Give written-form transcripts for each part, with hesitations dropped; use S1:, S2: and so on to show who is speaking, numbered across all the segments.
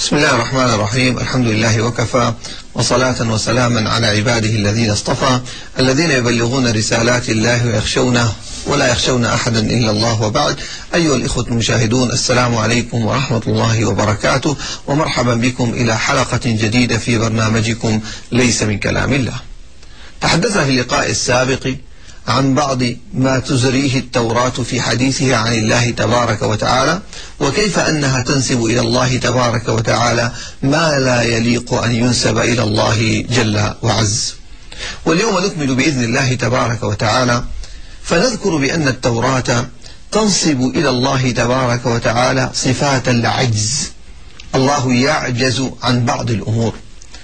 S1: بسم الله الرحمن الرحيم. الحمد لله وكفى، وصلاة وسلاما على عباده الذين اصطفى، الذين يبلغون رسالات الله ويخشونه ولا يخشون أحدا إلا الله، وبعد. أيها الإخوة المشاهدون، السلام عليكم ورحمة الله وبركاته، ومرحبا بكم إلى حلقة جديدة في برنامجكم ليس من كلام الله. تحدثنا في اللقاء السابق عن بعض ما تزريه التوراة في حديثها عن الله تبارك وتعالى، وكيف أنها تنسب إلى الله تبارك وتعالى ما لا يليق أن ينسب إلى الله جل وعز. واليوم نكمل بإذن الله تبارك وتعالى، فنذكر بأن التوراة تنسب إلى الله تبارك وتعالى صفات العجز. الله يعجز عن بعض الأمور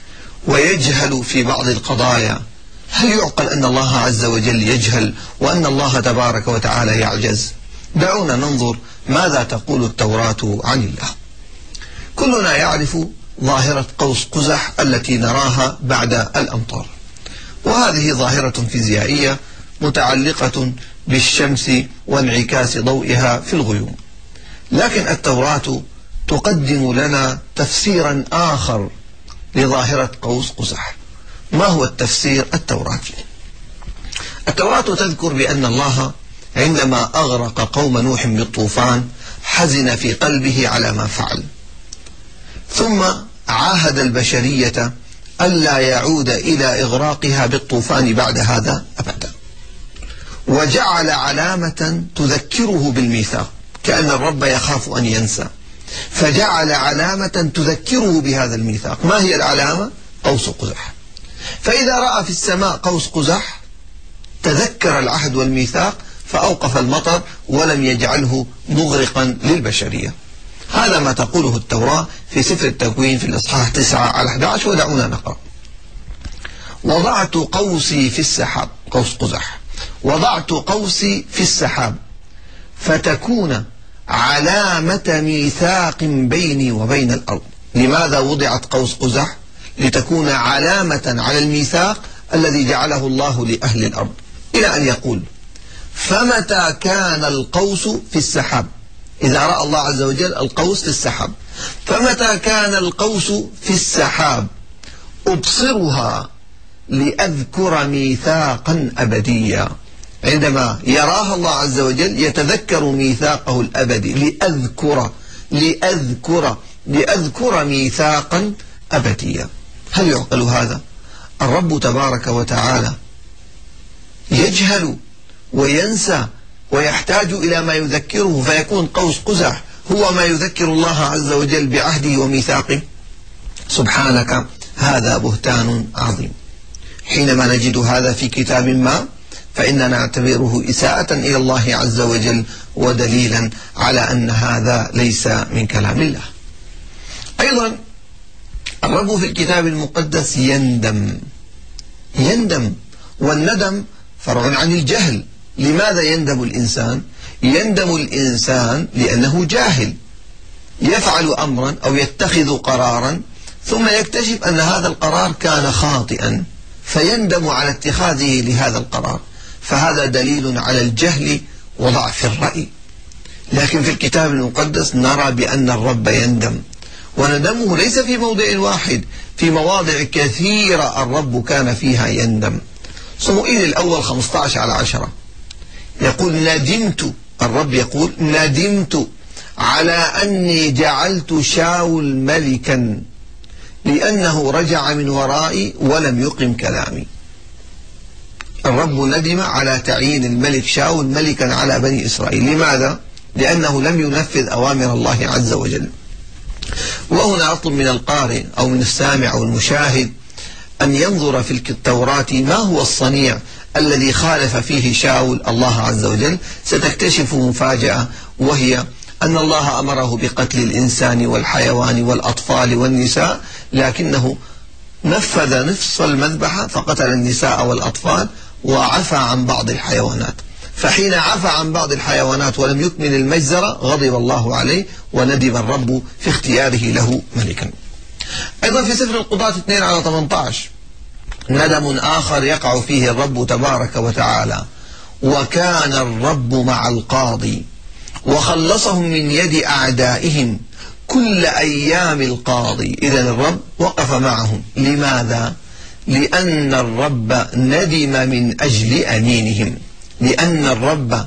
S1: ويجهل في بعض القضايا. هل يعقل أن الله عز وجل يجهل وأن الله تبارك وتعالى يعجز؟ دعونا ننظر ماذا تقول التوراة عن الله. كلنا يعرف ظاهرة قوس قزح التي نراها بعد الأمطار، وهذه ظاهرة فيزيائية متعلقة بالشمس وانعكاس ضوئها في الغيوم. لكن التوراة تقدم لنا تفسيرا آخر لظاهرة قوس قزح. ما هو التفسير التوراتي؟ التوراة تذكر بأن الله عندما أغرق قوم نوح بالطوفان حزن في قلبه على ما فعل، ثم عاهد البشرية ألا يعود إلى إغراقها بالطوفان بعد هذا أبدا، وجعل علامة تذكره بالميثاق، كأن الرب يخاف أن ينسى، فجعل علامة تذكره بهذا الميثاق. ما هي العلامة؟ قوس قزح. فإذا رأى في السماء قوس قزح تذكر العهد والميثاق فأوقف المطر ولم يجعله مغرقا للبشرية. هذا ما تقوله التوراة في سفر التكوين في الإصحاح 9:11، ودعونا نقرأ. وضعت قوسي في السحاب، قوس قزح، وضعت قوسي في السحاب فتكون علامة ميثاق بيني وبين الأرض. لماذا وضعت قوس قزح؟ لتكون علامة على الميثاق الذي جعله الله لأهل الأرض، إلى أن يقول: فمتى كان القوس في السحاب، إذا رأى الله عز وجل القوس في السحاب، فمتى كان القوس في السحاب أبصرها لأذكر ميثاقا أبديا. عندما يراها الله عز وجل يتذكر ميثاقه الأبدي، لأذكر ميثاقا أبديا. هل يعقل هذا؟ الرب تبارك وتعالى يجهل وينسى ويحتاج إلى ما يذكره، فيكون قوس قزح هو ما يذكر الله عز وجل بعهده وميثاقه؟ سبحانك، هذا بهتان عظيم. حينما نجد هذا في كتاب ما فإننا نعتبره إساءة إلى الله عز وجل ودليلا على أن هذا ليس من كلام الله. أيضا الرب في الكتاب المقدس يندم، والندم فرع عن الجهل. لماذا يندم الإنسان؟ يندم الإنسان لأنه جاهل، يفعل أمرا أو يتخذ قرارا ثم يكتشف أن هذا القرار كان خاطئا فيندم على اتخاذه لهذا القرار، فهذا دليل على الجهل وضعف الرأي. لكن في الكتاب المقدس نرى بأن الرب يندم، وندمه ليس في موضع واحد، في مواضع كثيرة الرب كان فيها يندم. صموئيل الأول 15:10 يقول: ندمت، الرب يقول: ندمت على أني جعلت شاول ملكا لأنه رجع من ورائي ولم يقم كلامي. الرب ندم على تعيين الملك شاول ملكا على بني إسرائيل. لماذا؟ لأنه لم ينفذ أوامر الله عز وجل. وهنا أطلب من القارئ أو من السامع أو المشاهد أن ينظر في التوراة ما هو الصنيع الذي خالف فيه شاول الله عز وجل. ستكتشف مفاجأة، وهي أن الله أمره بقتل الإنسان والحيوان والأطفال والنساء، لكنه نفذ نصف المذبحة فقتل النساء والأطفال وعفى عن بعض الحيوانات. فحين عفى عن بعض الحيوانات ولم يكمل المجزرة غضب الله عليه وندم الرب في اختياره له ملكا. أيضا في سفر القضاة 2:18 ندم آخر يقع فيه الرب تبارك وتعالى: وكان الرب مع القاضي وخلصهم من يد أعدائهم كل أيام القاضي. إذن الرب وقف معهم. لماذا؟ لأن الرب ندم من أجل أنينهم. لأن الرب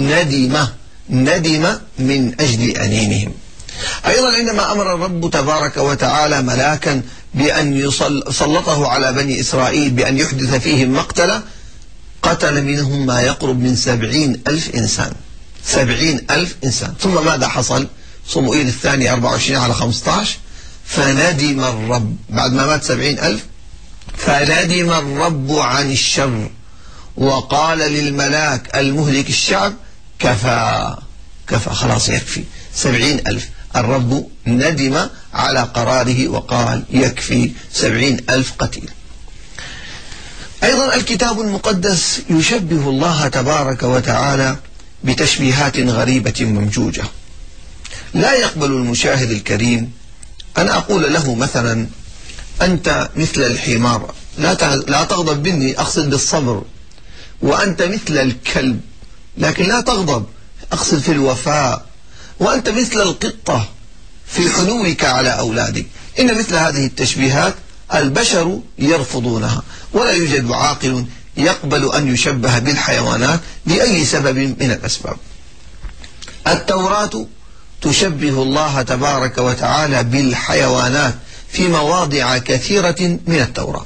S1: ندم من أجل أنينهم. أيضا عندما أمر الرب تبارك وتعالى ملاكا بأن سلطه على بني إسرائيل بأن يحدث فيهم مقتلة، قتل منهم ما يقرب من 70,000 إنسان. 70,000 إنسان. ثم ماذا حصل؟ صموئيل الثاني 24/15 فندم الرب بعد ما مات 70,000، فندم الرب عن الشر وقال للملاك المهلك الشعب كفى خلاص يكفي 70,000. الرب ندم على قراره وقال يكفي 70,000 قتيل. أيضا الكتاب المقدس يشبه الله تبارك وتعالى بتشبيهات غريبة ممجوجة. لا يقبل المشاهد الكريم أن أقول له مثلا أنت مثل الحمار، لا تغضب مني، أقصد بالصبر، وأنت مثل الكلب لكن لا تغضب، أقصد في الوفاء، وأنت مثل القطة في حنوك على أولادك. إن مثل هذه التشبيهات البشر يرفضونها، ولا يوجد عاقل يقبل أن يشبه بالحيوانات لأي سبب من الأسباب. التوراة تشبه الله تبارك وتعالى بالحيوانات في مواضع كثيرة من التوراة.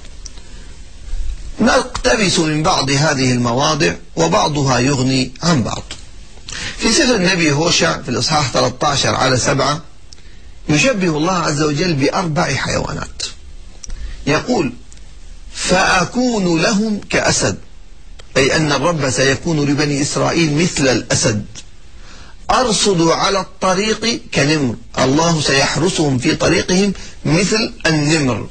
S1: نقتبس من بعض هذه المواضع وبعضها يغني عن بعض. في سفر النبي هوشع في الإصحاح 13/7 يشبه الله عز وجل ب4 حيوانات. يقول فأكون لهم كأسد، أي أن الرب سيكون لبني إسرائيل مثل الأسد. أرصد على الطريق كنمر، الله سيحرسهم في طريقهم مثل النمر.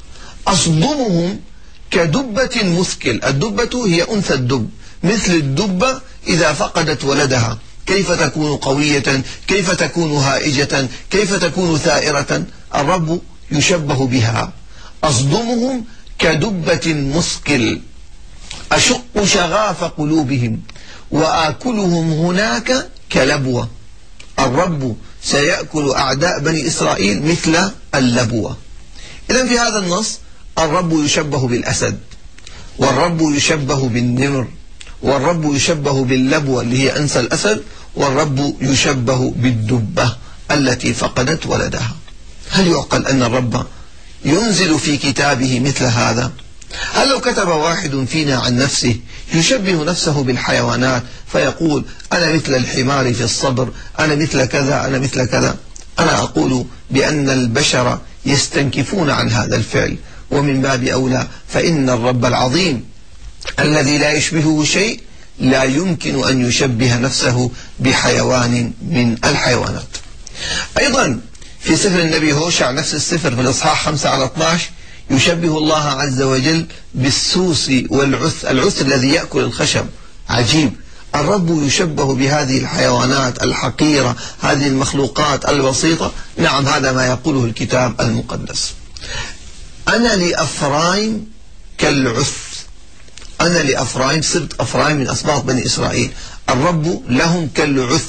S1: أصدمهم كدبة مثكل، الدبة هي أنثى الدب، مثل الدبة إذا فقدت ولدها كيف تكون قوية، كيف تكون هائجة، كيف تكون ثائرة، الرب يشبه بها. أصدمهم كدبة مثكل، أشق شغاف قلوبهم وآكلهم هناك كلبوة. الرب سيأكل أعداء بني إسرائيل مثل اللبوة. إذن في هذا النص الرب يشبه بالأسد، والرب يشبه بالنمر، والرب يشبه باللبوة اللي هي أنثى الأسد، والرب يشبه بالدبة التي فقدت ولدها. هل يعقل أن الرب ينزل في كتابه مثل هذا؟ هل لو كتب واحد فينا عن نفسه يشبه نفسه بالحيوانات فيقول أنا مثل الحمار في الصبر، أنا مثل كذا، أنا مثل كذا؟ أنا أقول بأن البشر يستنكفون عن هذا الفعل، ومن باب أولى فإن الرب العظيم الذي لا يشبهه شيء لا يمكن أن يشبه نفسه بحيوان من الحيوانات. أيضا في سفر النبي هوشع نفس السفر في الإصحاح 5/12 يشبه الله عز وجل بالسوس والعث، العث الذي يأكل الخشب. عجيب، الرب يشبه بهذه الحيوانات الحقيرة، هذه المخلوقات البسيطة. نعم، هذا ما يقوله الكتاب المقدس. أنا لأفرايم كالعث، أنا لأفرايم، سبط أفرايم من أسباط بني إسرائيل، الرب لهم كالعث،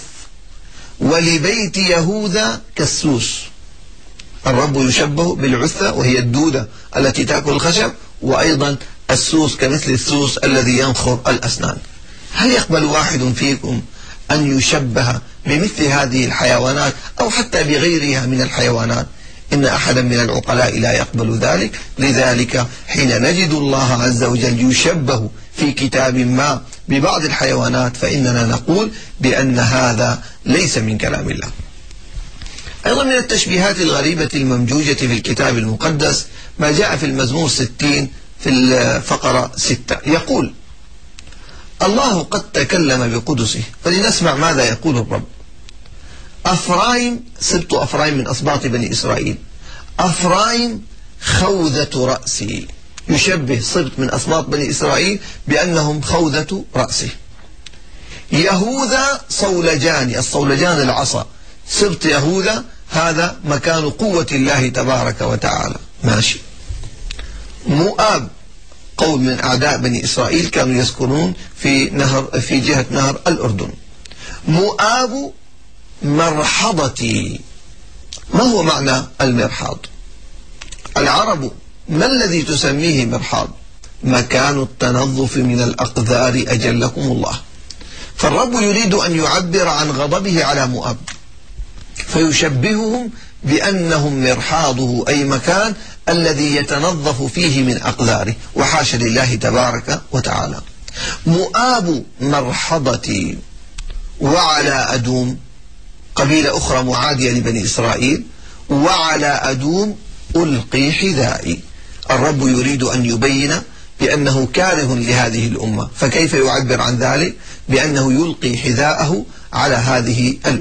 S1: ولبيت يهوذا كالسوس. الرب يشبه بالعثة وهي الدودة التي تأكل الخشب، وأيضا السوس كمثل السوس الذي ينخر الأسنان. هل يقبل واحد فيكم أن يشبه بمثل هذه الحيوانات أو حتى بغيرها من الحيوانات؟ إن أحدا من العقلاء لا يقبل ذلك. لذلك حين نجد الله عز وجل يشبه في كتاب ما ببعض الحيوانات فإننا نقول بأن هذا ليس من كلام الله. أيضا من التشبيهات الغريبة الممجوجة في الكتاب المقدس ما جاء في المزمور 60 في الفقرة 6، يقول الله قد تكلم بقدسه. فلنسمع ماذا يقول الرب. أفرايم، سبط أفرايم من أسباط بني إسرائيل، أفرايم خوذة رأسي، يشبه سبط من أسباط بني إسرائيل بأنهم خوذة رأسه. يهوذا صولجان، الصولجان العصا، سبط يهوذا هذا مكان قوة الله تبارك وتعالى. ماشي. مؤاب، قوم من أعداء بني إسرائيل كانوا يسكنون في جهة نهر الأردن. مؤاب مرحضتي، ما هو معنى المرحاض؟ العرب ما الذي تسميه مرحاض؟ مكان التنظف من الأقذار أجلكم الله. فالرب يريد أن يعبر عن غضبه على مؤاب، فيشبههم بأنهم مرحاضه، أي مكان الذي يتنظف فيه من أقذاره، وحاشا لله تبارك وتعالى. مؤاب مرحضتي، وعلى أدوم قبيلة أخرى معادية لبني إسرائيل، وعلى أدوم ألقي حذائي. الرب يريد أن يبين بأنه كاره لهذه الأمة، فكيف يعبر عن ذلك؟ بأنه يلقي حذاءه على هذه الأمة.